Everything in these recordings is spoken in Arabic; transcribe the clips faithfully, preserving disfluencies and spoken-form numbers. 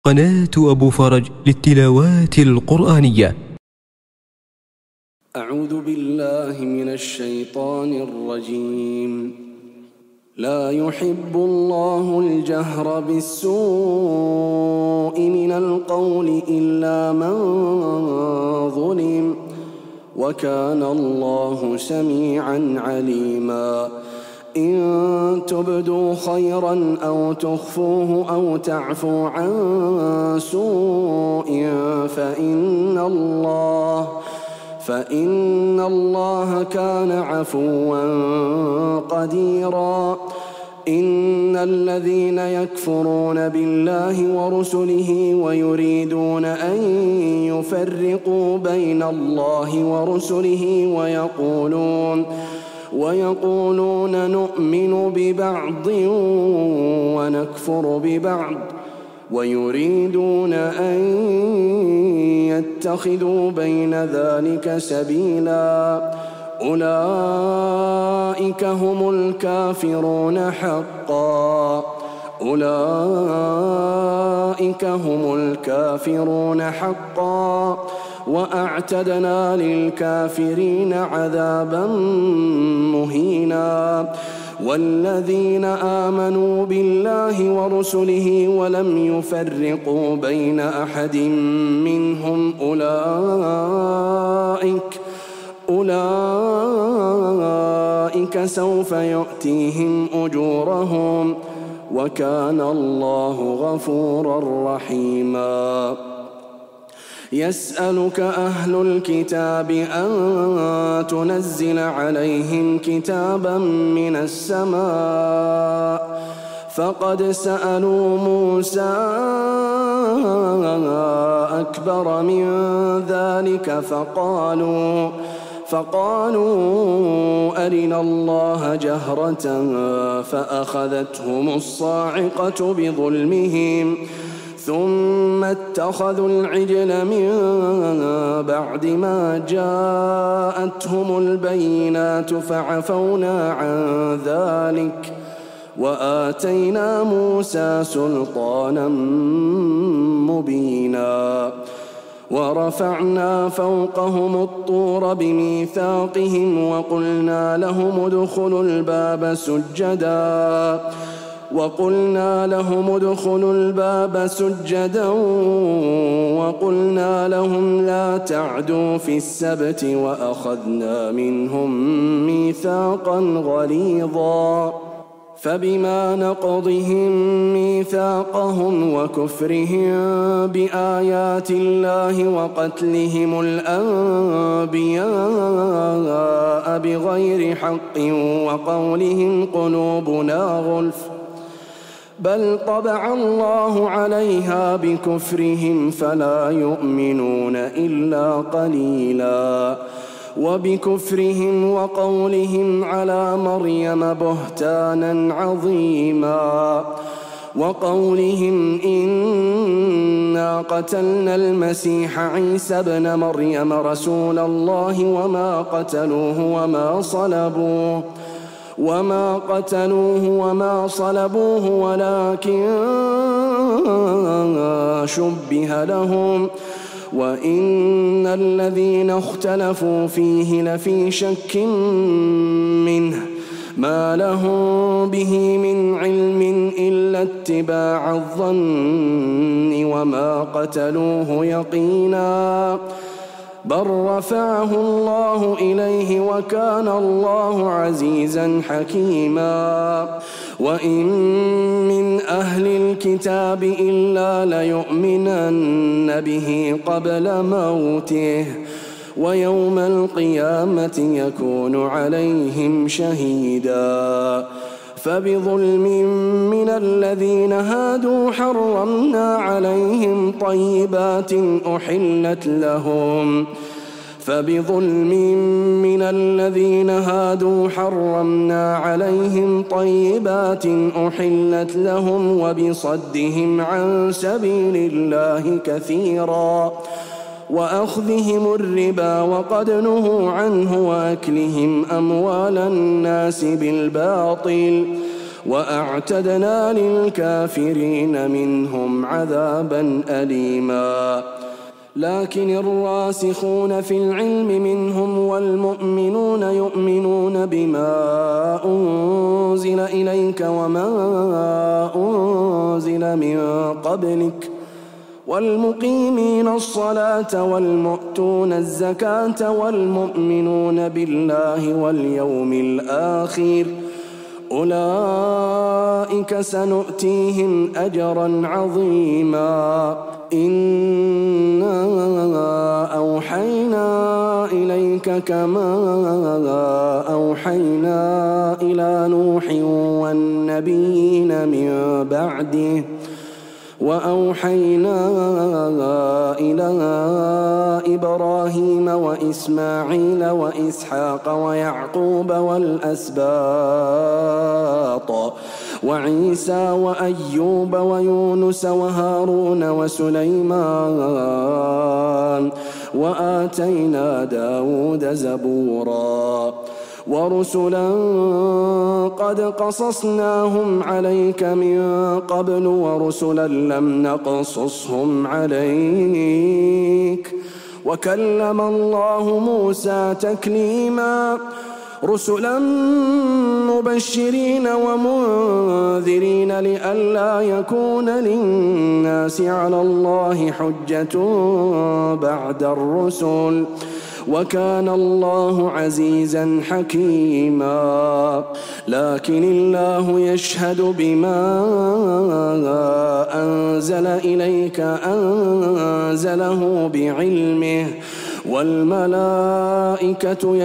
قناة أبو فرج للتلاوات القرآنية. أعوذ بالله من الشيطان الرجيم. لا يحب الله الجهر بالسوء من القول إلا من ظلم، وكان الله سميعا عليما. إن تبدوا خيرا أو تخفوه أو تعفو عن سوء فإن الله فإن الله كان عفوا قديرا. إن الذين يكفرون بالله ورسله ويريدون أن يفرقوا بين الله ورسله ويقولون ويقولون نؤمن ببعض ونكفر ببعض ويريدون أن يتخذوا بين ذلك سبيلا، أولئك هم الكافرون حقا أولئك هم الكافرون حقا وأعتدنا للكافرين عذابا مهينا. والذين آمنوا بالله ورسله ولم يفرقوا بين أحد منهم أولئك أولئك سوف يؤتيهم أجورهم، وكان الله غفورا رحيما. يسألك أهل الكتاب أن تنزل عليهم كتابا من السماء، فقد سألوا موسى أكبر من ذلك فقالوا فقالوا أرنا الله جهرة فأخذتهم الصاعقة بظلمهم ثم اتخذوا العجل من بعد ما جاءتهم البينات فعفونا عن ذلك وآتينا موسى سلطانا مبينا. ورفعنا فوقهم الطور بميثاقهم وقلنا لهم ادخلوا الباب سجدا وقلنا لهم ادخلوا الباب سجدا وقلنا لهم لا تعدوا في السبت وأخذنا منهم ميثاقا غليظا. فبما نقضهم ميثاقهم وكفرهم بآيات الله وقتلهم الأنبياء بغير حق وقولهم قلوبنا غلف بل طبع الله عليها بكفرهم فلا يؤمنون إلا قليلا. وبكفرهم وقولهم على مريم بهتانا عظيما وقولهم إنا قتلنا المسيح عيسى ابن مريم رسول الله وما قتلوه وما صلبوه وما قتلوه وما صلبوه ولكن شبه لهم وإن الذين اختلفوا فيه لفي شك منه ما لهم به من علم إلا اتباع الظن وما قتلوه يقينا بل رفعه الله إليه وكان الله عزيزا حكيما. وإن من أهل الكتاب إلا ليؤمنن به قبل موته ويوم القيامة يكون عليهم شهيدا. فبظلم من الذين هادوا حرمنا عليهم طيبات أحلت لهم فبظلم من الذين هادوا حرمنا عليهم طيبات أحلت لهم وبصدهم عن سبيل الله كثيرا وأخذهم الربا وقد نهوا عنه وأكلهم أموال الناس بالباطل وأعتدنا للكافرين منهم عذابا أليما لكن الراسخون في العلم منهم والمؤمنون يؤمنون بما أنزل إليك وما أنزل من قبلك والمقيمين الصلاة والمؤتون الزكاة والمؤمنون بالله واليوم الآخر أولئك سنؤتيهم أجرا عظيما إنا أوحينا إليك كما أوحينا إلى نوح والنبيين من بعده وأوحينا إلى إبراهيم وإسماعيل وإسحاق ويعقوب والأسباط وعيسى وأيوب ويونس وهارون وسليمان وآتينا داود زبورا ورسلا قد قصصناهم عليك من قبل ورسلا لم نقصصهم عليك وكلم الله موسى تكليما رسلا مبشرين ومنذرين لئلا يكون للناس على الله حجة بعد الرسل وكان الله عزيزا حكيما لكن الله يشهد بما أنزل إليك أنزله بعلمه والملائكة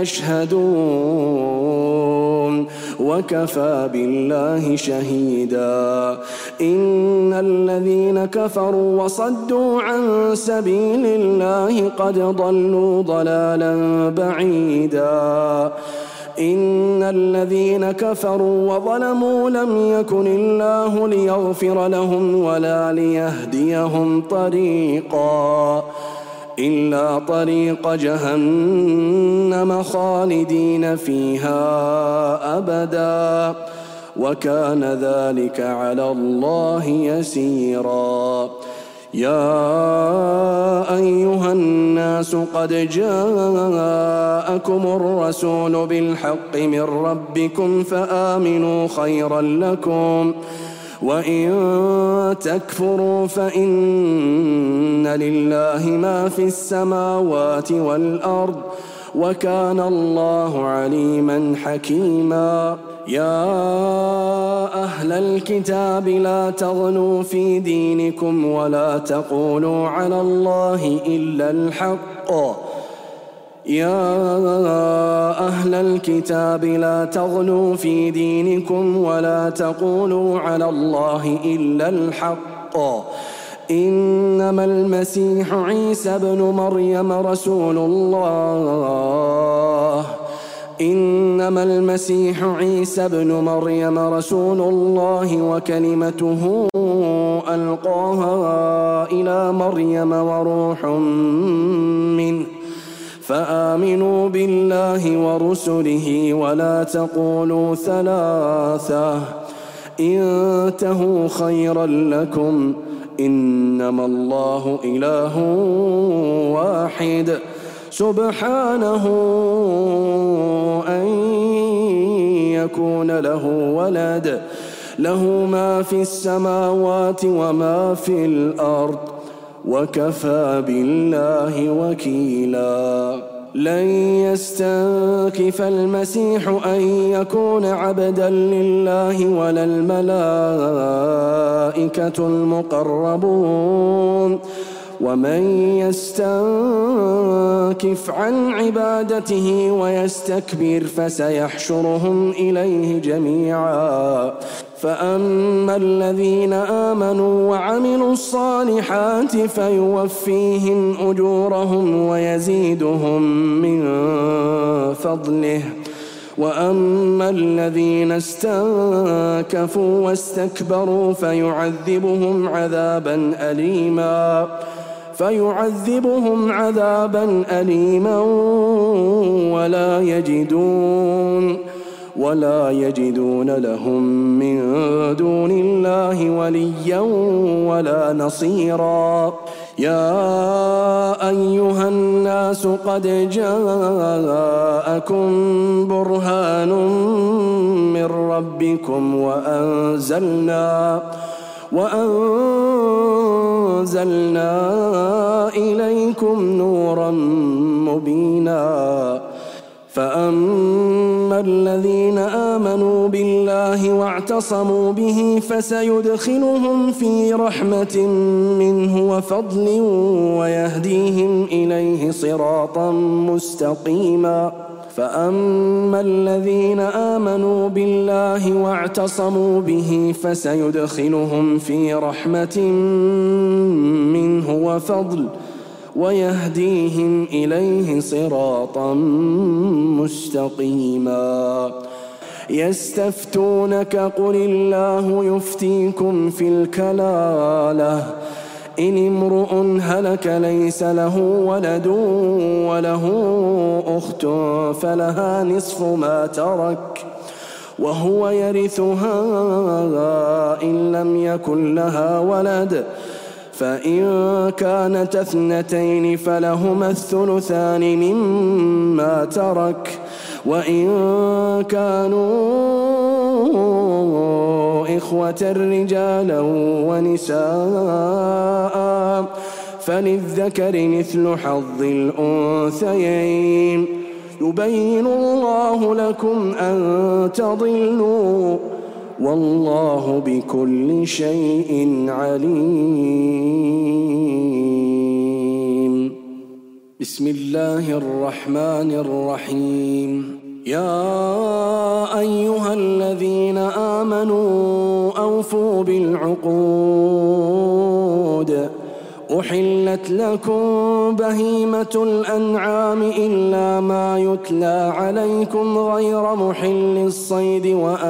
يشهدون وكفى بالله شهيدا إن الذين كفروا وصدوا عن سبيل الله قد ضلوا ضلالا بعيدا إن الذين كفروا وظلموا لم يكن الله ليغفر لهم ولا ليهديهم طريقا إلا طريق جهنم خالدين فيها أبدا وكان ذلك على الله يسيرا يا أيها الناس قد جاءكم الرسول بالحق من ربكم فآمنوا خيرا لكم وإن تكفروا فإن لله ما في السماوات والأرض وكان الله عليما حكيما يا أهل الكتاب لا تغلوا في دينكم ولا تقولوا على الله إلا الحق يا أهل الكتاب لا تغلوا في دينكم ولا تقولوا على الله إلا الحق إنما المسيح عيسى ابن مريم رسول الله إنما المسيح عيسى ابن مريم رسول الله وكلمته ألقاها إلى مريم وروح منه فآمنوا بالله ورسله ولا تقولوا ثلاثة انتهوا خيرا لكم إنما الله إله واحد سبحانه أن يكون له ولد له ما في السماوات وما في الأرض وكفى بالله وكيلا لن يستنكف المسيح أن يكون عبدا لله ولا الملائكة المقربون ومن يستنكف عن عبادته ويستكبر فسيحشرهم إليه جميعا فأما الذين آمنوا وعملوا الصالحات فيوفيهم أجورهم ويزيدهم من فضله وأما الذين استنكفوا واستكبروا فيعذبهم عذابا أليما فيعذبهم عذابا أليما ولا يجدون ولا يجدون لهم من دون الله وليا ولا نصيرا. يا أيها الناس قد جاءكم برهان من ربكم وأنزلنا وأنزلنا إليكم نورا مبينا. فأما الذين آمنوا بالله واعتصموا به فسيدخلهم في رحمة منه وفضل ويهديهم إليه صراطا مستقيما. فأما الذين آمنوا بالله واعتصموا به فسيدخلهم في رحمة منه وفضل ويهديهم إليه صراطا مستقيما. يستفتونك قل الله يفتيكم في الكلالة إن امرؤ هلك ليس له ولد وله أخت فلها نصف ما ترك وهو يرثها إن لم يكن لها ولد، فإن كانت اثنتين فلهما الثلثان مما ترك، وإن كانوا إخوة رجالا ونساء فللذكر مثل حظ الأنثيين. يبين الله لكم أن تضلوا والله بكل شيء عليم. بسم الله الرحمن الرحيم. يا أيها الذين آمنوا أوفوا بالعقود. أحلت لكم بهيمة الأنعام إلا ما يتلى عليكم غير محل الصيد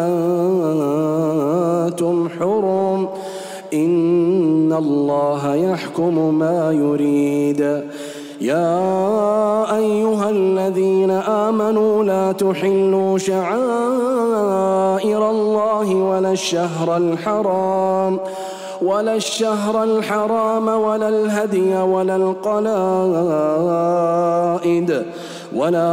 وأنتم حرم إن الله يحكم ما يريد. يا أيها الذين آمنوا لا تحلوا شعائر الله ولا الشهر الحرام ولا الشهر الحرام ولا الهدي ولا القلائد ولا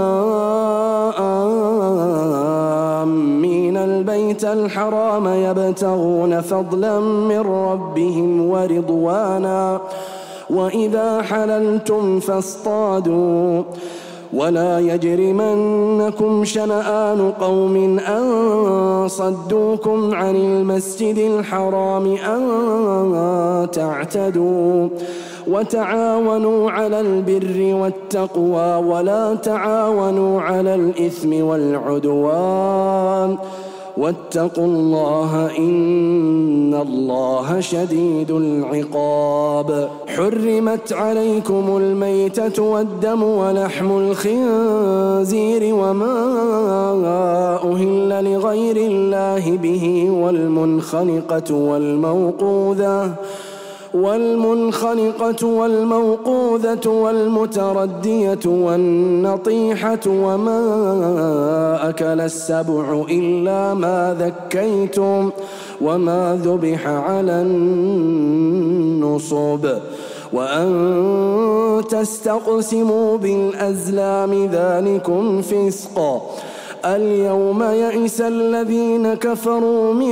آمين البيت الحرام يبتغون فضلا من ربهم ورضوانا وإذا حللتم فاصطادوا ولا يجرمنكم شنآن قوم أن صدوكم عن المسجد الحرام أن تعتدوا وتعاونوا على البر والتقوى ولا تعاونوا على الإثم والعدوان واتقوا الله إن الله شديد العقاب. حرمت عليكم الميتة والدم ولحم الخنزير وما أهل لغير الله به والمنخنقة والموقوذة والمنخنقة والموقوذة والمتردية والنطيحة وما أكل السبع إلا ما ذكيتم وما ذبح على النصب وأن تستقسموا بالأزلام ذلكم فسق. اليوم يئس الذين كفروا من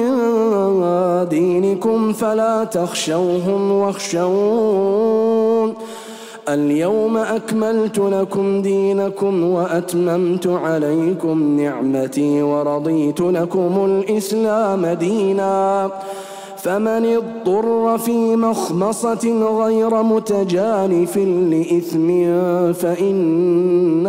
دينكم فلا تخشوهم واخشون اليوم أكملت لكم دينكم وأتممت عليكم نعمتي ورضيت لكم الإسلام دينا. فمن اضطر في مخمصة غير متجانف لإثم فإن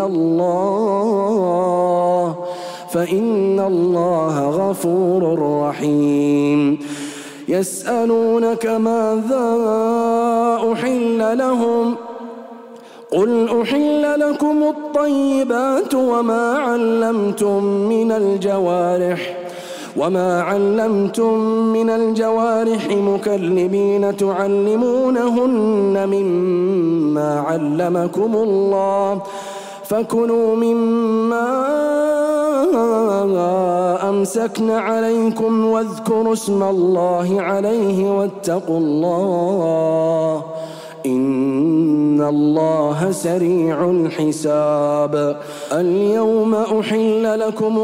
الله فإن الله غفور رحيم. يسألونك ماذا أحل لهم قل أحل لكم الطيبات وما علمتم من الجوارح وما علمتم من الجوارح مكلبين تعلمونهن مما علمكم الله فكلوا مما أمسكن عليكم واذكروا اسم الله عليه واتقوا الله إن الله سريع الحساب. اليوم أحل لكم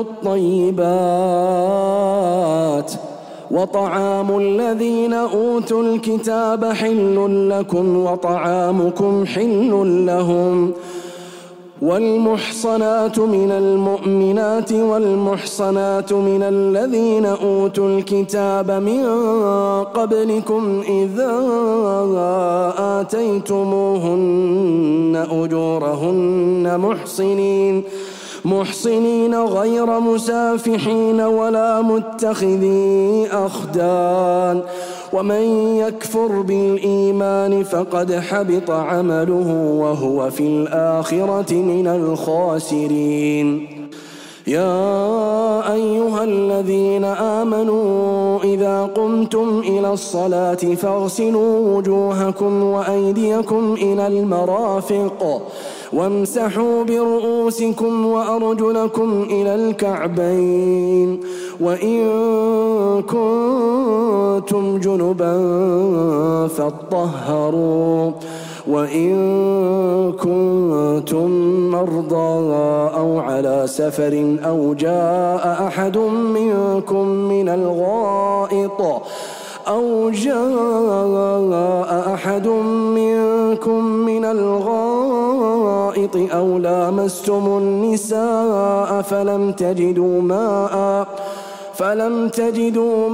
الطيبات وطعام الذين أوتوا الكتاب حل لكم وطعامكم حل لهم والمحصنات من المؤمنات والمحصنات من الذين أوتوا الكتاب من قبلكم إذا آتيتموهن أجورهن محصنين محصنين غير مسافحين ولا متخذي أخدان ومن يكفر بالإيمان فقد حبط عمله وهو في الآخرة من الخاسرين. يا أيها الذين آمنوا إذا قمتم إلى الصلاة فاغسلوا وجوهكم وأيديكم إلى المرافق وامسحوا برؤوسكم وأرجلكم إلى الكعبين وإن كنتم جنبا فاطهروا وإن كنتم مرضى أو على سفر أو جاء أحد منكم من الغائط أو جاء أحد منكم من الغائط أو لامستم النساء فلم تجدوا ماء فلم تجدوا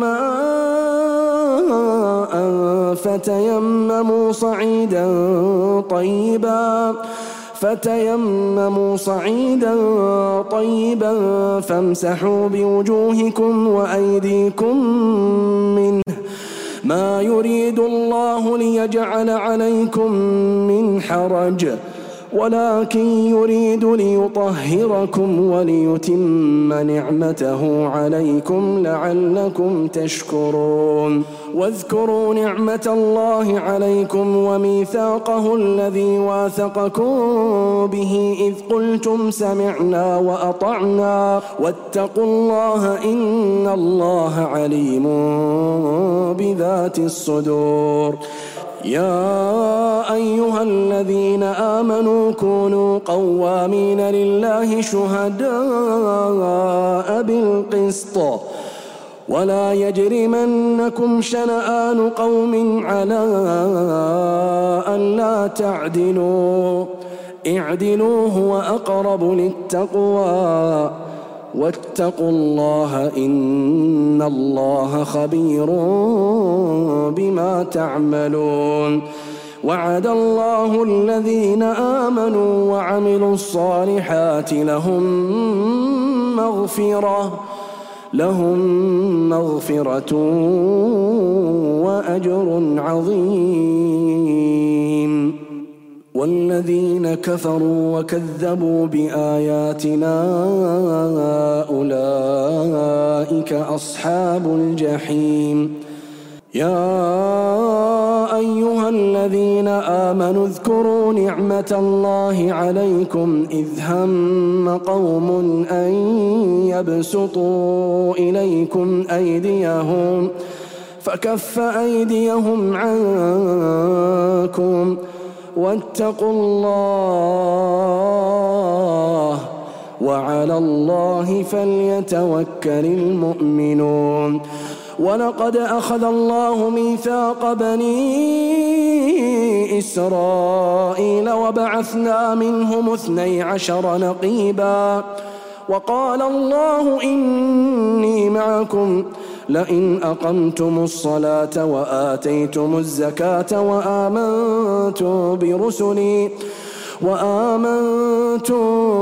ماء فتيمموا صعيدا طيبا فتيمموا صعيدا طيبا فامسحوا بوجوهكم وأيديكم منه ما يريد الله ليجعل عليكم من حرج ولكن يريد ليطهركم وليتم نعمته عليكم لعلكم تشكرون. واذكروا نعمة الله عليكم وميثاقه الذي واثقكم به إذ قلتم سمعنا وأطعنا واتقوا الله إن الله عليم بذات الصدور. يا أيها الذين آمنوا كونوا قوامين لله شهداء بالقسط ولا يجرمنكم شنآن قوم على ألا تعدلوا اعدلوا هو أقرب للتقوى واتقوا الله إن الله خبير بما تعملون. وعد الله الذين آمنوا وعملوا الصالحات لهم مغفرة لهم مغفرة وأجر عظيم. والذين كفروا وكذبوا بآياتنا أولئك أصحاب الجحيم. يا أيها الذين آمنوا اذكروا نعمة الله عليكم إذ هم قوم أن يبسطوا إليكم أيديهم فكف أيديهم عنكم واتقوا الله وعلى الله فليتوكل المؤمنون. ولقد أخذ الله ميثاق بني إسرائيل وبعثنا منهم اثني عشر نقيبا وقال الله إني معكم لئن أقمتم الصلاة وآتيتم الزكاة وآمنتم برسلي وآمنتم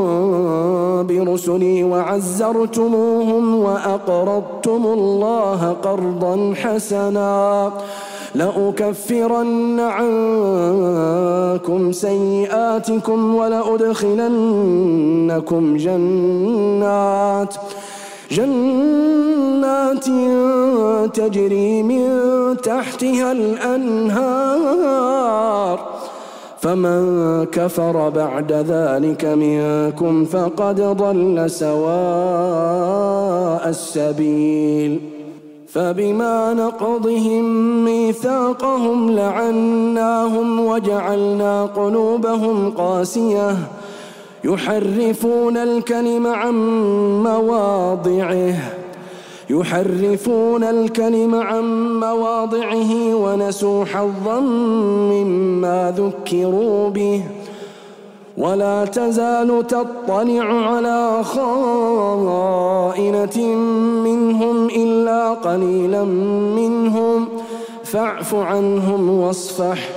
برسلي وعزرتموهم وأقرضتم الله قرضا حسنا لأكفرن عنكم سيئاتكم ولأدخلنكم جنات جنات تجري من تحتها الأنهار فمن كفر بعد ذلك منكم فقد ضل سواء السبيل. فبما نقضهم ميثاقهم لعناهم وجعلنا قلوبهم قاسية يحرفون الكلم عن مواضعه يحرفون الكلم عن مواضعه ونسوا حظا مما ذكروا به ولا تزال تطلع على خائنة منهم إلا قليلا منهم فاعف عنهم واصفح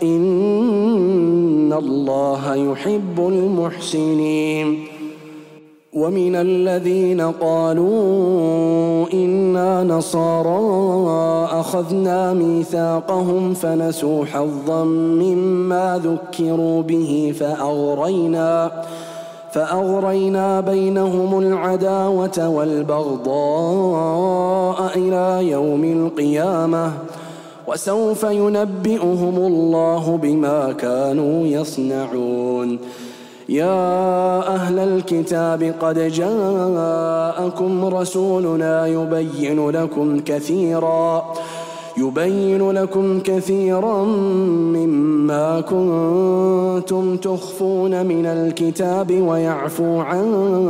إن الله يحب المحسنين. ومن الذين قالوا إنا نصارى أخذنا ميثاقهم فنسوا حظا مما ذكروا به فأغرينا فأغرينا بينهم العداوة والبغضاء إلى يوم القيامة وسوف ينبئهم الله بما كانوا يصنعون. يا أهل الكتاب قد جاءكم رسولنا يبين لكم كثيرا يبين لكم كثيرا مما كنتم تخفون من الكتاب ويعفو عن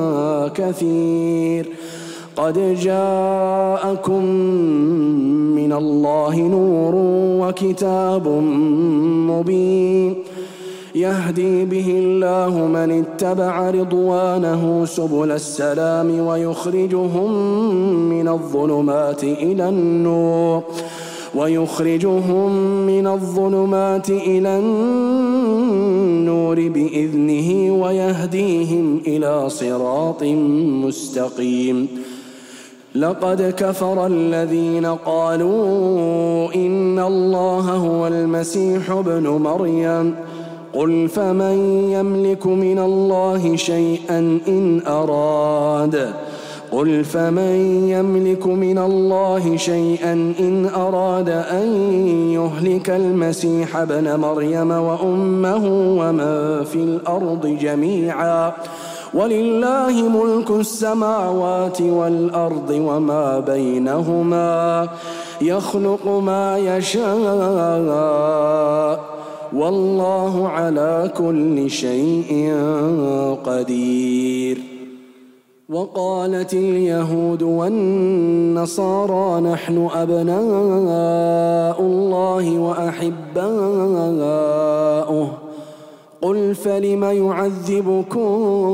كثير. قد جاءكم من الله نور وكتاب مبين يهدي به الله من اتبع رضوانه سبل السلام ويخرجهم من الظلمات إلى النور ويخرجهم من الظلمات إلى النور بإذنه ويهديهم إلى صراط مستقيم. لقد كفر الذين قالوا إن الله هو المسيح ابن مريم قل فمن يملك من الله شيئا إن أراد قل فمن يملك من الله شيئا إن أراد أن يهلك المسيح ابن مريم وأمه ومن في الأرض جميعا ولله ملك السماوات والأرض وما بينهما يخلق ما يشاء والله على كل شيء قدير. وقالت اليهود والنصارى نحن أبناء الله وأحباؤه قل فلم يعذبكم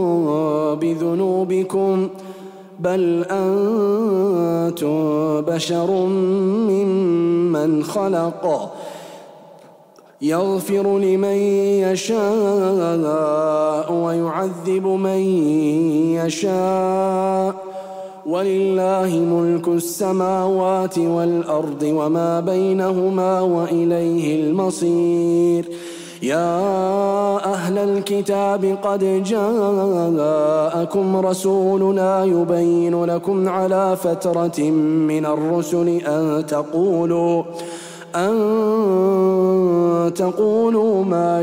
بذنوبكم بل أنتم بشر ممن خلق يغفر لمن يشاء ويعذب من يشاء ولله ملك السماوات والأرض وما بينهما وإليه المصير. يا أهل الكتاب قد جاءكم رسولنا يبين لكم على فترة من الرسل أن تقولوا أن تقولوا ما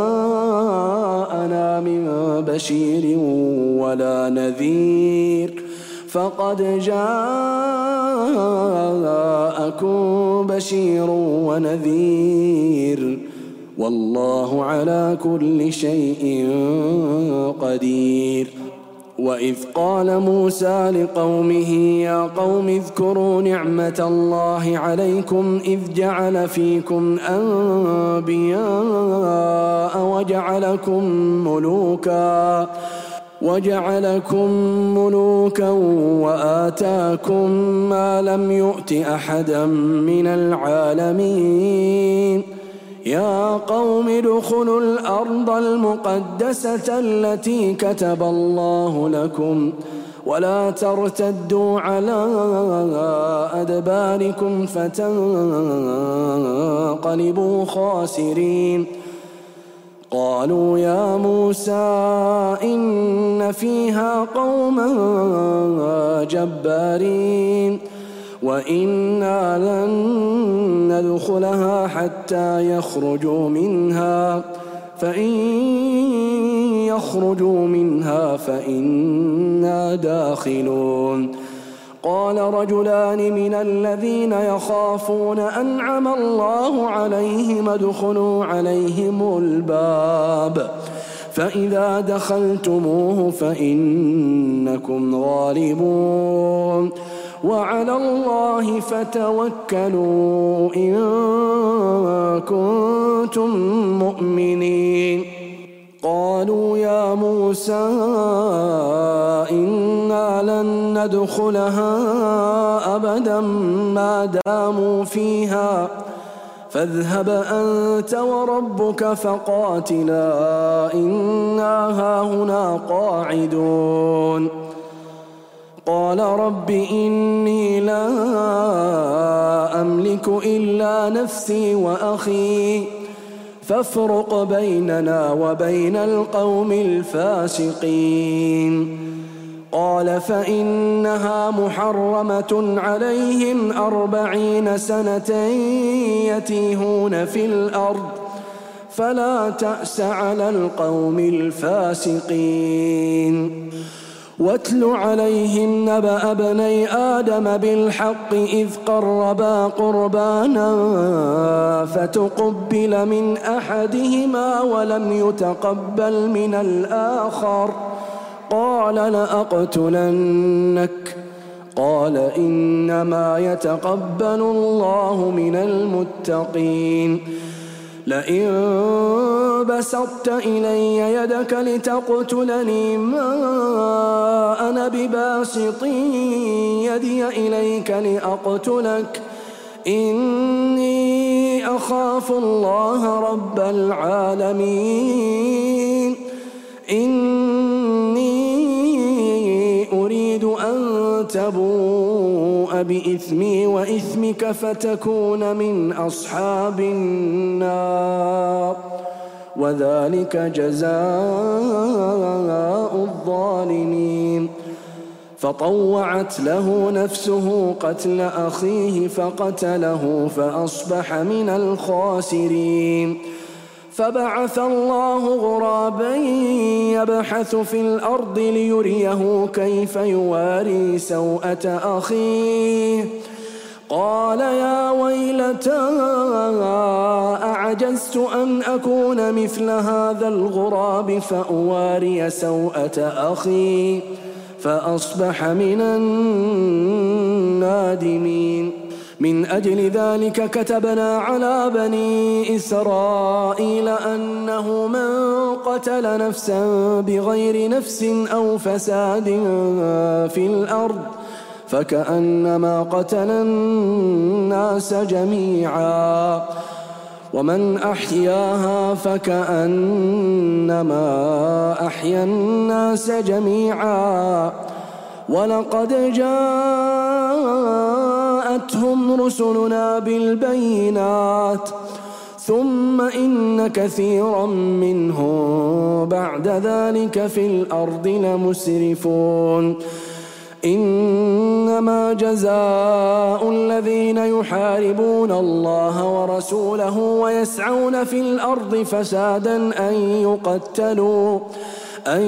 جاءنا من بشير ولا نذير فقد جاءكم بشير ونذير والله على كل شيء قدير. وإذ قال موسى لقومه يا قوم اذكروا نعمة الله عليكم إذ جعل فيكم أنبياء وجعلكم ملوكا وجعلكم ملوكا وآتاكم ما لم يؤت أحدا من العالمين. يا قوم ادخلوا الأرض المقدسة التي كتب الله لكم ولا ترتدوا على أدباركم فتنقلبوا خاسرين. قالوا يا موسى إن فيها قوما جبارين وإنا لن ندخلها حتى يخرجوا منها فإن يخرجوا منها فإنا داخلون. قال رجلان من الذين يخافون أنعم الله عليهم ادخلوا عليهم الباب فإذا دخلتموه فإنكم غالبون وعلى الله فتوكلوا إن كنتم مؤمنين. قالوا يا موسى إنا لن ندخلها أبدا ما داموا فيها فاذهب أنت وربك فقاتلا إنا هاهنا قاعدون. قال رب إني لا أملك إلا نفسي وأخي فافرق بيننا وبين القوم الفاسقين. قال فإنها محرمة عليهم أربعين سنة يتيهون في الأرض فلا تأس على القوم الفاسقين. واتل عليهم نبأ ابني آدم بالحق إذ قربا قربانا فتقبل من أحدهما ولم يتقبل من الآخر قال لأقتلنك قال إنما يتقبل الله من المتقين. لئن بسطت إلي يدك لتقتلني ما أنا بباسط يدي إليك لأقتلك إني أخاف الله رب العالمين. إني أريد أن تبوء بإثمي وإثمك فتكون من أصحاب النار وذلك جزاء الظالمين. فطوعت له نفسه قتل أخيه فقتله فأصبح من الخاسرين. فبعث الله غرابا يبحث في الأرض ليريه كيف يواري سوءة أخيه قال يا ويلتى أعجزت أن أكون مثل هذا الغراب فأواري سوءة أخي فأصبح من النادمين. من أجل ذلك كتبنا على بني إسرائيل أنه من قتل نفسا بغير نفس أو فساد في الأرض فكأنما قتل الناس جميعا ومن أحياها فكأنما أحيا الناس جميعا. ولقد جاءتهم رسلنا بالبينات ثم إن كثيرا منهم بعد ذلك في الأرض لمسرفون. إنما جزاء الذين يحاربون الله ورسوله ويسعون في الأرض فسادا أن يقتلوا أن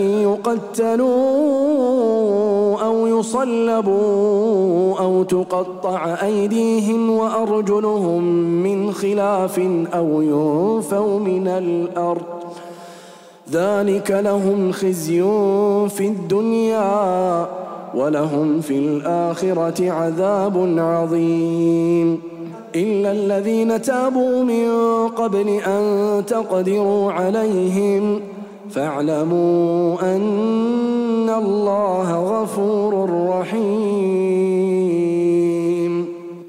يقتلوا أو يصلبوا أو تقطع أيديهم وأرجلهم من خلاف أو ينفوا من الأرض ذلك لهم خزي في الدنيا ولهم في الآخرة عذاب عظيم. إلا الذين تابوا من قبل أن تقدروا عليهم فاعلموا أن الله غفور رحيم.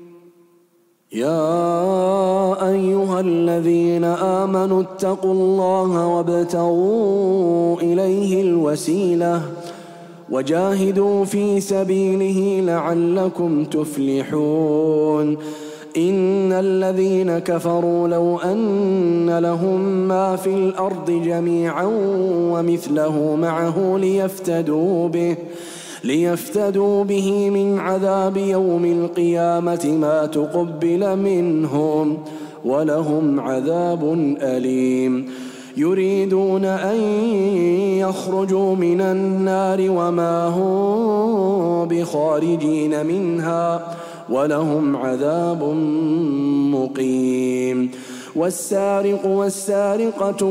يا أيها الذين آمنوا اتقوا الله وابتغوا إليه الوسيلة وجاهدوا في سبيله لعلكم تفلحون. إن الذين كفروا لو أن لهم ما في الأرض جميعا ومثله معه ليفتدوا به ليفتدوا به من عذاب يوم القيامة ما تقبل منهم ولهم عذاب أليم. يريدون أن يخرجوا من النار وما هم بخارجين منها ولهم عذاب مقيم. والسارق والسارقة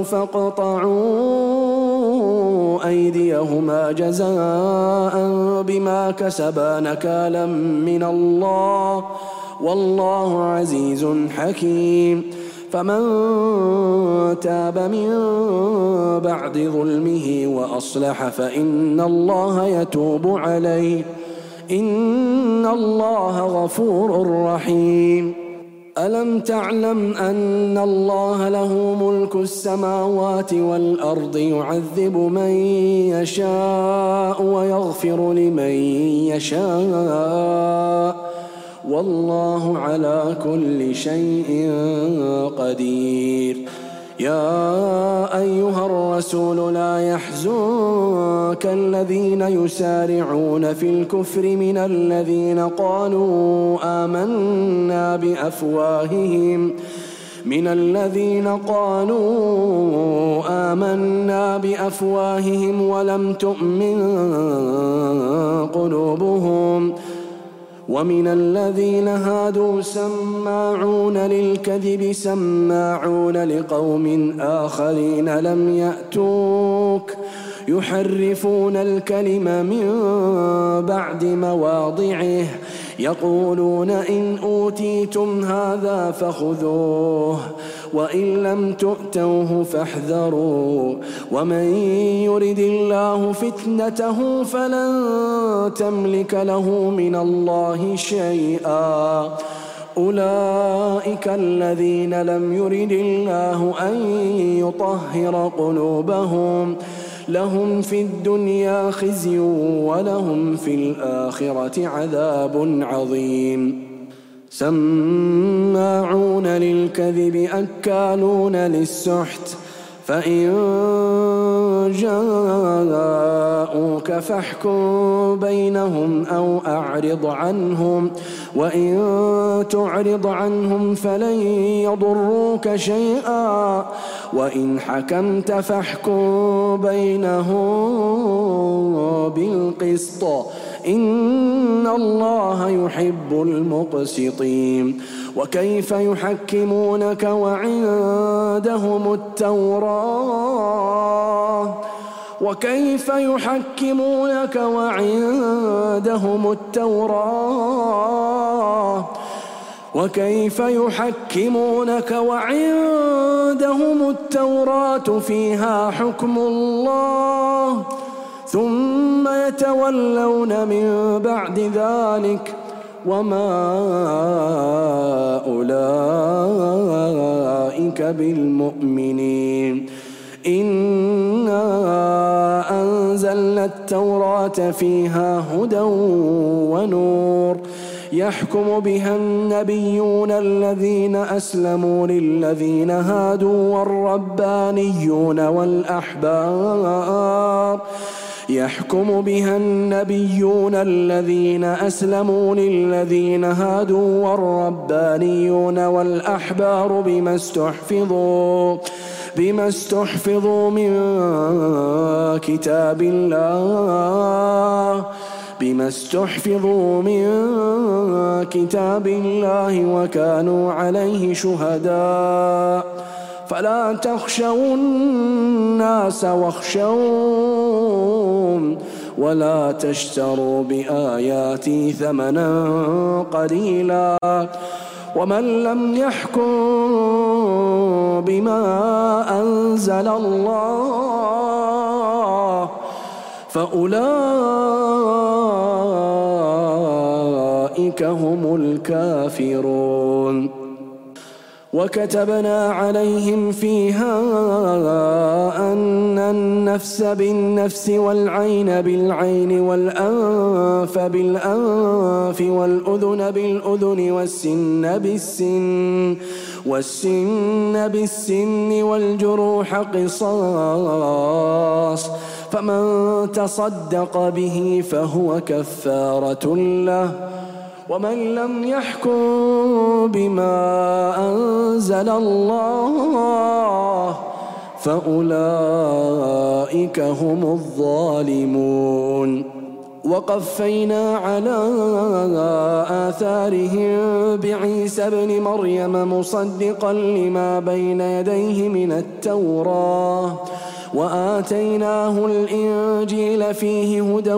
فاقطعوا أيديهما جزاء بما كسبا نكالا من الله والله عزيز حكيم. فمن تاب من بعد ظلمه وأصلح فإن الله يتوب عليه إن الله غفور رحيم. ألم تعلم أن الله له ملك السماوات والأرض يعذب من يشاء ويغفر لمن يشاء والله على كل شيء قدير. يا أيها الرسول لا يحزنك الذين يسارعون في الكفر من الذين قالوا آمنا بأفواههم من الذين قالوا آمنا بأفواههم ولم تؤمن قلوبهم ومن الذين هادوا سماعون للكذب سماعون لقوم آخرين لم يأتوك يحرفون الكلم من بعد مواضعه يقولون إن أوتيتم هذا فخذوه وإن لم تؤتوه فاحذروا ومن يرد الله فتنته فلن تملك له من الله شيئا. أولئك الذين لم يرد الله أن يطهر قلوبهم لهم في الدنيا خزي ولهم في الآخرة عذاب عظيم. سماعون للكذب أكالون للسحت فإن جاءوك فاحكم بينهم أو أعرض عنهم وإن تعرض عنهم فلن يضروك شيئا وإن حكمت فاحكم بينهم بالقسط إن الله يحب المقسطين. وكيف يحكمونك وعندهم التوراة وكيف يحكمونك وعندهم التوراة وكيف يحكمونك وعندهم التوراة فيها حكم الله ثم يتولون من بعد ذلك وما أولئك بالمؤمنين. إنا أنزلنا التوراة فيها هدى ونور يحكم بها النبيون الذين أسلموا للذين هادوا والربانيون والأحبار يحكم بها النبيون الذين أسلموا للذين هادوا والربانيون والأحبار بما استحفظوا بما استحفظوا من كتاب الله بما استحفظوا من كتاب الله وكانوا عليه شهداء فلا تخشوا الناس واخشون ولا تشتروا بآياتي ثمنا قليلا ومن لم يحكم بما أنزل الله فأولئك هم الكافرون. وكتبنا عليهم فيها أن النفس بالنفس والعين بالعين والأنف بالأنف والأذن بالأذن والسن بالسن والسن بالسن والجروح قصاص فمن تصدق به فهو كفارة له ومن لم يحكم بما أنزل الله فأولئك هم الظالمون. وقفينا على آثارهم بعيسى ابن مريم مصدقا لما بين يديه من التوراة وآتيناه الإنجيل فيه هدى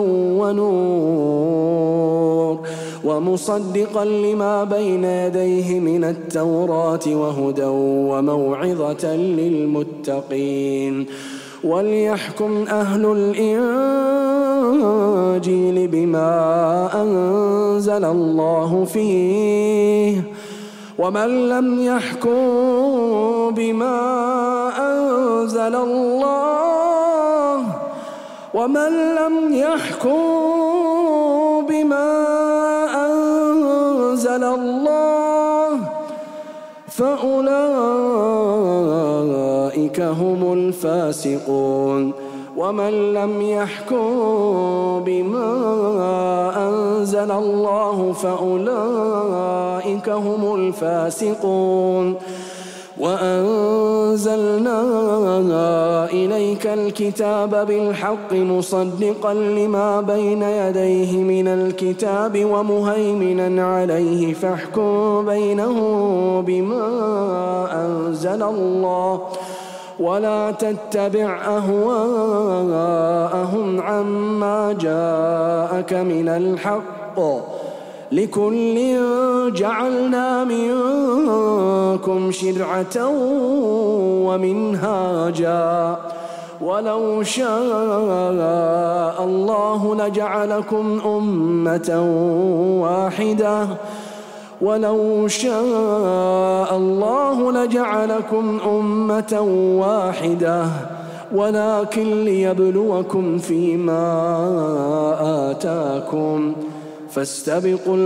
ونور ومصدقا لما بين يديه من التوراة وهدى وموعظة للمتقين. وليحكم أهل الإنجيل بما أنزل الله فيه ومن لم يحكم بما أنزل الله ومن لم يحكم بما أنزل الله فأولئك هم الفاسقون. ومن لم يحكم بما أنزل الله فأولئك هم الفاسقون. وأنزلنا إليك الكتاب بالحق مصدقا لما بين يديه من الكتاب ومهيمنا عليه فاحكم بينهم بما أنزل الله ولا تتبع أهواءهم عما جاءك من الحق لكل جعلنا منكم شرعة ومنهاجا ولو شاء الله لجعلكم أمة واحدة ولو شاء الله لجعلكم أمة واحدة ولكن ليبلوكم فيما آتاكم فاستبقوا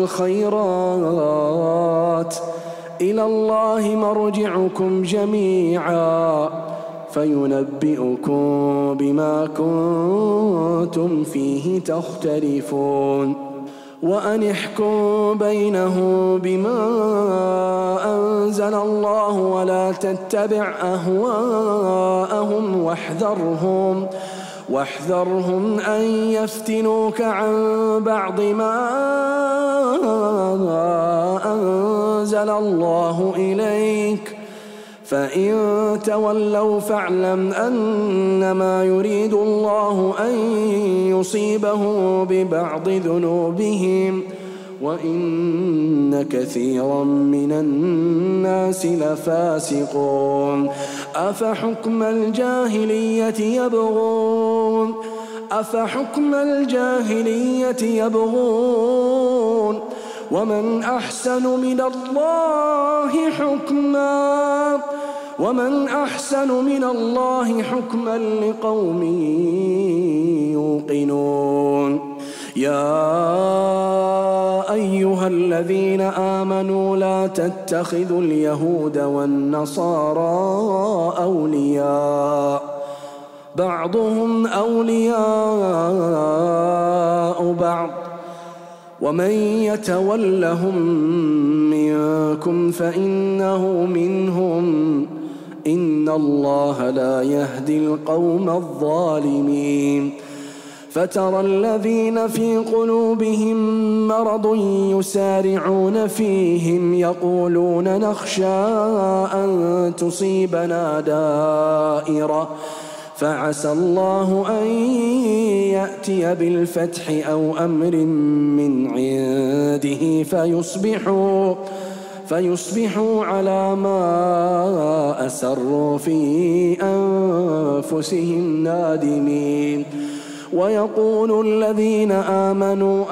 الخيرات إلى الله مرجعكم جميعا فينبئكم بما كنتم فيه تختلفون. وأن احكم بينهم بما أنزل الله ولا تتبع أهواءهم واحذرهم واحذرهم أن يفتنوك عن بعض ما أنزل الله إليك فإن تولوا فاعلم أنما يريد الله أن يصيبهم ببعض ذنوبهم وإن كثيرا من الناس لفاسقون. أفحكم الجاهلية يبغون أفحكم الجاهلية يبغون ومن أحسن من الله حكما ومن أحسن من الله حكما لقوم يوقنون. يا أيها الذين آمنوا لا تتخذوا اليهود والنصارى أولياء بعضهم أولياء بعض ومن يتولهم منكم فإنه منهم إن الله لا يهدي القوم الظالمين. فترى الذين في قلوبهم مرض يسارعون فيهم يقولون نخشى أن تصيبنا دائرة فعسى الله أن يأتي بالفتح أو أمر من عنده فيصبحوا فيصبحوا على ما أسروا في أنفسهم نادمين. ويقول الذين آمنوا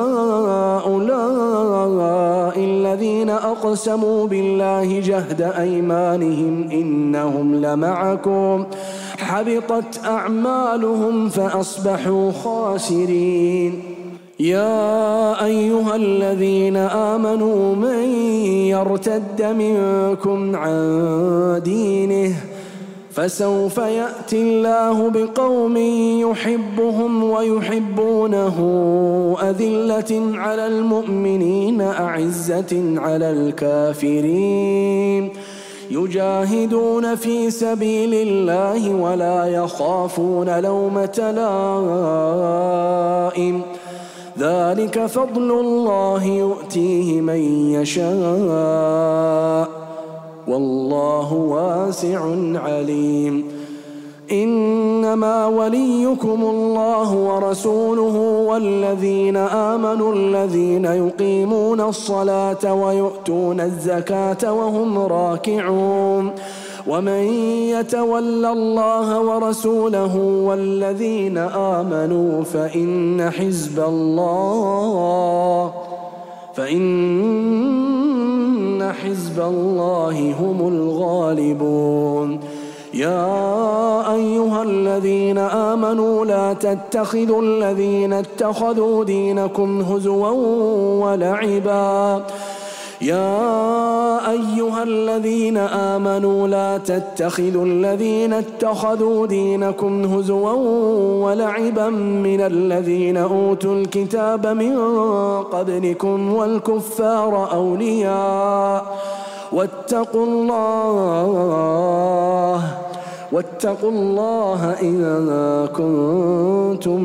أهؤلاء الذين أقسموا بالله جهد أيمانهم إنهم لمعكم حبطت أعمالهم فأصبحوا خاسرين. يا أيها الذين آمنوا من يرتد منكم عن دينه فسوف يأتي الله بقوم يحبهم ويحبونه أذلة على المؤمنين أعزة على الكافرين يجاهدون في سبيل الله ولا يخافون لومة لائم ذلك فضل الله يؤتيه من يشاء والله واسع عليم إنما وليكم الله ورسوله والذين آمنوا الذين يقيمون الصلاة ويؤتون الزكاة وهم راكعون ومن يتول الله ورسوله والذين آمنوا فإن حزب الله فإن حزب الله هم الغالبون يا أيها الذين آمنوا لا تتخذوا الذين اتخذوا دينكم هزوا ولعبا يا أيها الذين آمنوا لا تتخذوا الذين اتخذوا دينكم هزوا ولعبا من الذين أوتوا الكتاب من قبلكم والكفار أولياء واتقوا الله واتقوا الله إن كنتم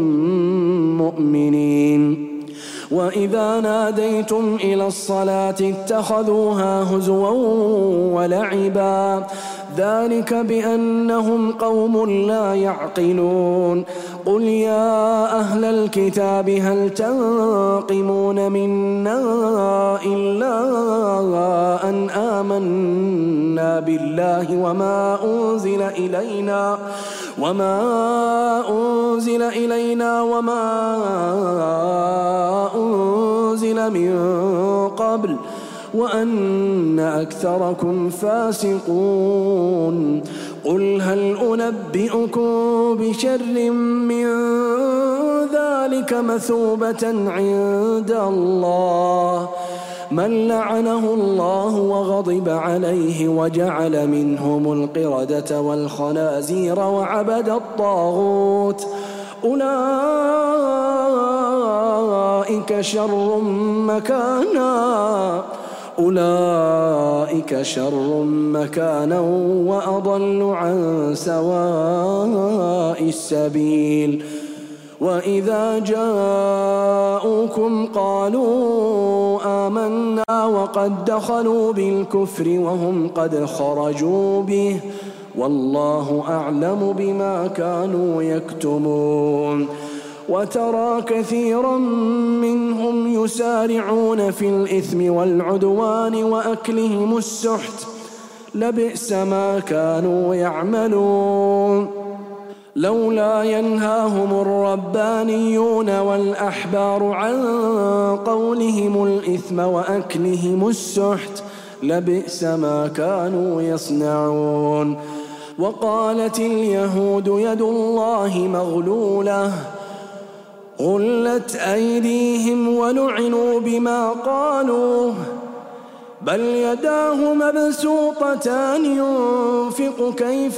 مؤمنين وإذا ناديتم إلى الصلاة اتخذوها هزوا ولعبا ذلك بأنهم قوم لا يعقلون قل يا أهل الكتاب هل تنقمون منا إلا أن آمنا بالله وما أنزل إلينا وما أنزل إلينا وما أنزل من قبل وأن أكثركم فاسقون قل هل أنبئكم بشر من ذلك مثوبة عند الله من لعنه الله وغضب عليه وجعل منهم القردة والخنازير وعبد الطاغوت أولئك شر مكانا أولئك شر مكانا وأضل عن سواء السبيل وإذا جاءوكم قالوا آمنا وقد دخلوا بالكفر وهم قد خرجوا به والله أعلم بما كانوا يكتمون وترى كثيرا منهم يسارعون في الإثم والعدوان وأكلهم السحت لبئس ما كانوا يعملون لولا ينهاهم الربانيون والأحبار عن قولهم الإثم وأكلهم السحت لبئس ما كانوا يصنعون وقالت اليهود يد الله مغلولة غلت أيديهم ولعنوا بما قالوا بل يداه مبسوطتان ينفق كيف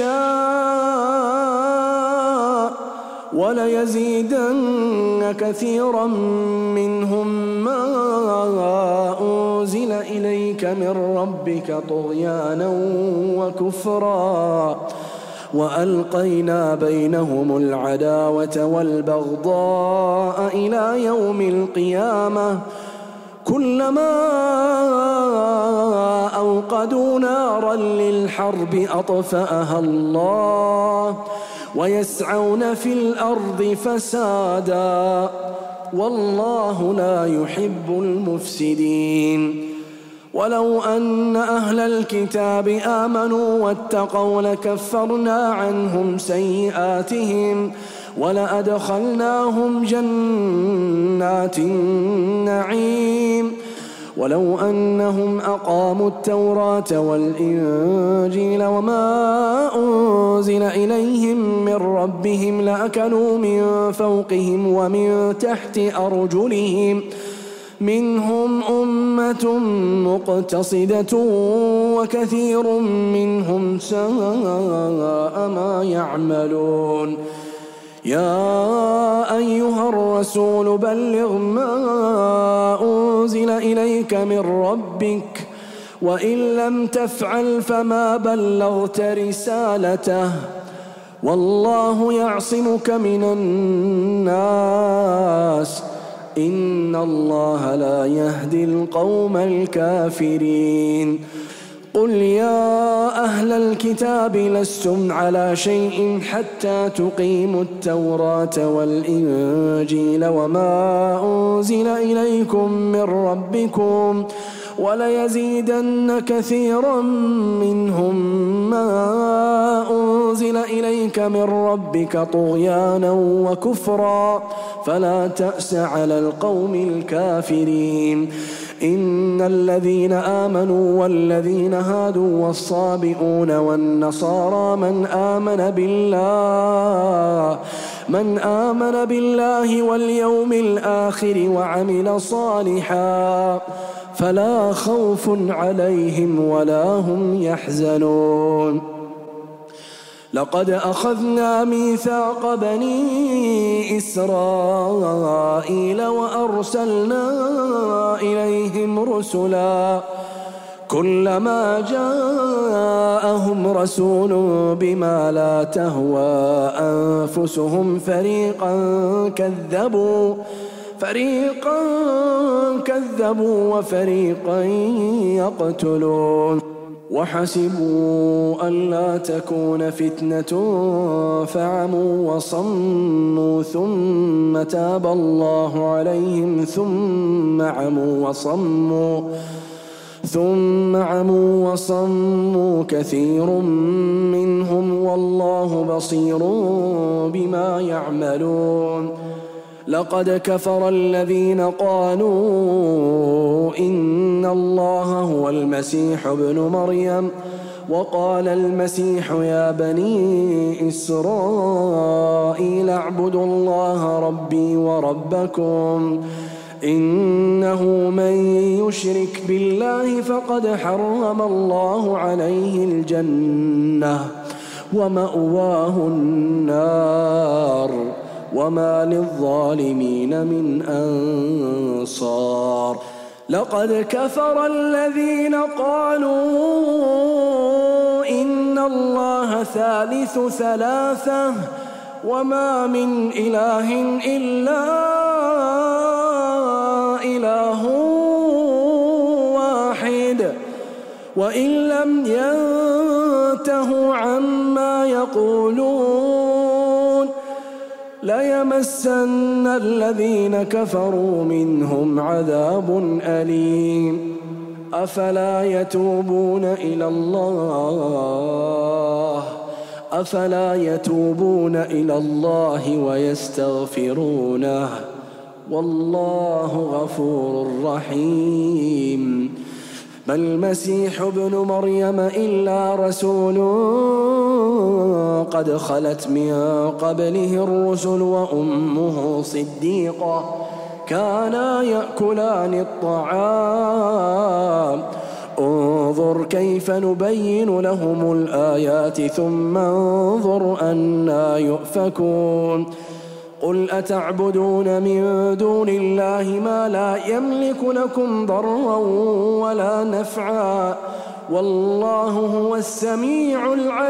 يشاء وليزيدن كثيرا منهم ما أنزل إليك من ربك طغيانا وكفرا وألقينا بينهم العداوة والبغضاء إلى يوم القيامة كلما أوقدوا نارا للحرب أطفأها الله ويسعون في الأرض فسادا والله لا يحب المفسدين ولو أن أهل الكتاب آمنوا واتقوا لكفرنا عنهم سيئاتهم ولأدخلناهم جنات النعيم ولو أنهم أقاموا التوراة والإنجيل وما أنزل إليهم من ربهم لأكلوا من فوقهم ومن تحت أرجلهم منهم أمة مقتصدة وكثير منهم ساء ما يعملون يا أيها الرسول بلغ ما أنزل إليك من ربك وإن لم تفعل فما بلغت رسالته والله يعصمك من الناس إن الله لا يهدي القوم الكافرين قل يا أهل الكتاب لستم على شيء حتى تقيموا التوراة والإنجيل وما أنزل إليكم من ربكم وليزيدن كثيرا منهم ما أنزل إليك من ربك طغيانا وكفرا فلا تأس على القوم الكافرين إن الذين آمنوا والذين هادوا والصابئون والنصارى من آمن بالله من آمن بالله واليوم الآخر وعمل صالحا فلا خوف عليهم ولا هم يحزنون لقد أخذنا ميثاق بني إسرائيل وأرسلنا إليهم رسلا كلما جاءهم رسول بما لا تهوى أنفسهم فريقا كذبوا فريقا كذبوا وفريقا يقتلون وحسبوا ألا تكون فتنة فعموا وصموا ثم تاب الله عليهم ثم عموا وصموا ثم عموا وصموا كثير منهم والله بصير بما يعملون لقد كفر الذين قالوا إن الله هو المسيح ابن مريم وقال المسيح يا بني إسرائيل اعبدوا الله ربي وربكم إنه من يشرك بالله فقد حرم الله عليه الجنة ومأواه النار وما للظالمين من أنصار لقد كفر الذين قالوا إن الله ثالث ثلاثة وما من إله إلا إله واحد وإن لم ينتهوا عما يقولون ليمسن الذين كفروا منهم عذاب أليم أفلا يتوبون إلى الله أفلا يتوبون إلى الله ويستغفرونه والله غفور رحيم ما المسيح ابن مريم إلا رسول قد خلت من قبله الرسل وأمه صديقة كانا يأكلان الطعام انظر كيف نبين لهم الآيات ثم انظر أنى يؤفكون قل أتعبدون من دون الله ما لا يملك لكم ضرا ولا نفعا والله هو السميع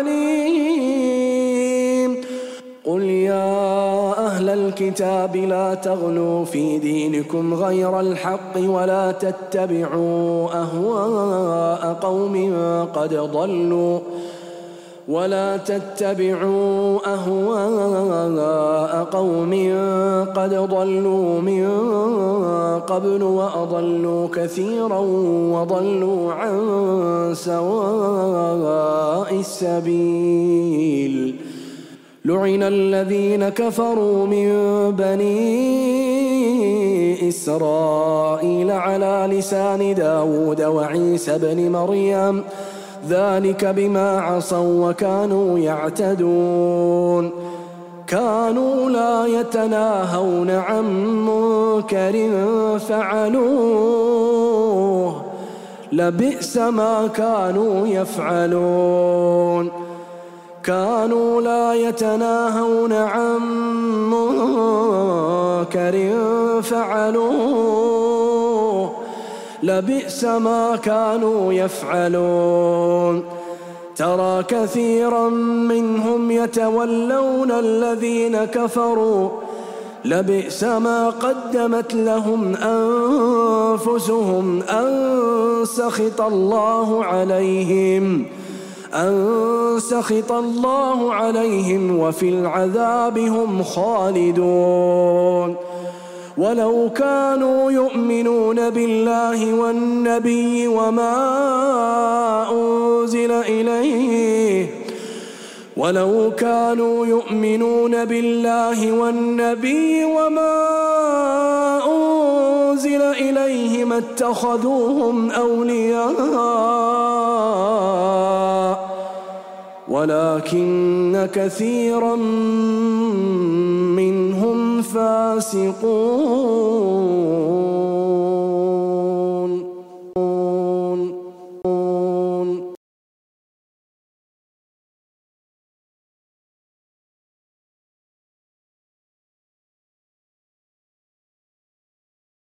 العليم قل يا أهل الكتاب لا تغلوا في دينكم غير الحق ولا تتبعوا أهواء قوم قد ضلوا ولا تتبعوا أهواء قوم قد ضلوا من قبل وأضلوا كثيرا وضلوا عن سواء السبيل لعن الذين كفروا من بني إسرائيل على لسان داود وعيسى بن مريم ذلك بما عصوا وكانوا يعتدون كانوا لا يتناهون عن منكر فعلوه لبئس ما كانوا يفعلون كانوا لا يتناهون عن منكر فعلوه لبئس ما كانوا يفعلون ترى كثيرا منهم يتولون الذين كفروا لبئس ما قدمت لهم أنفسهم أن سخط الله عليهم أن سخط الله عليهم وفي العذاب هم خالدون ولو كانوا يؤمنون بالله والنبي وما أنزل إليه ولو كانوا يؤمنون بالله والنبي وما أنزل إليه ما اتخذوهم أولياء ولكن كثيرا منهم فاسقون.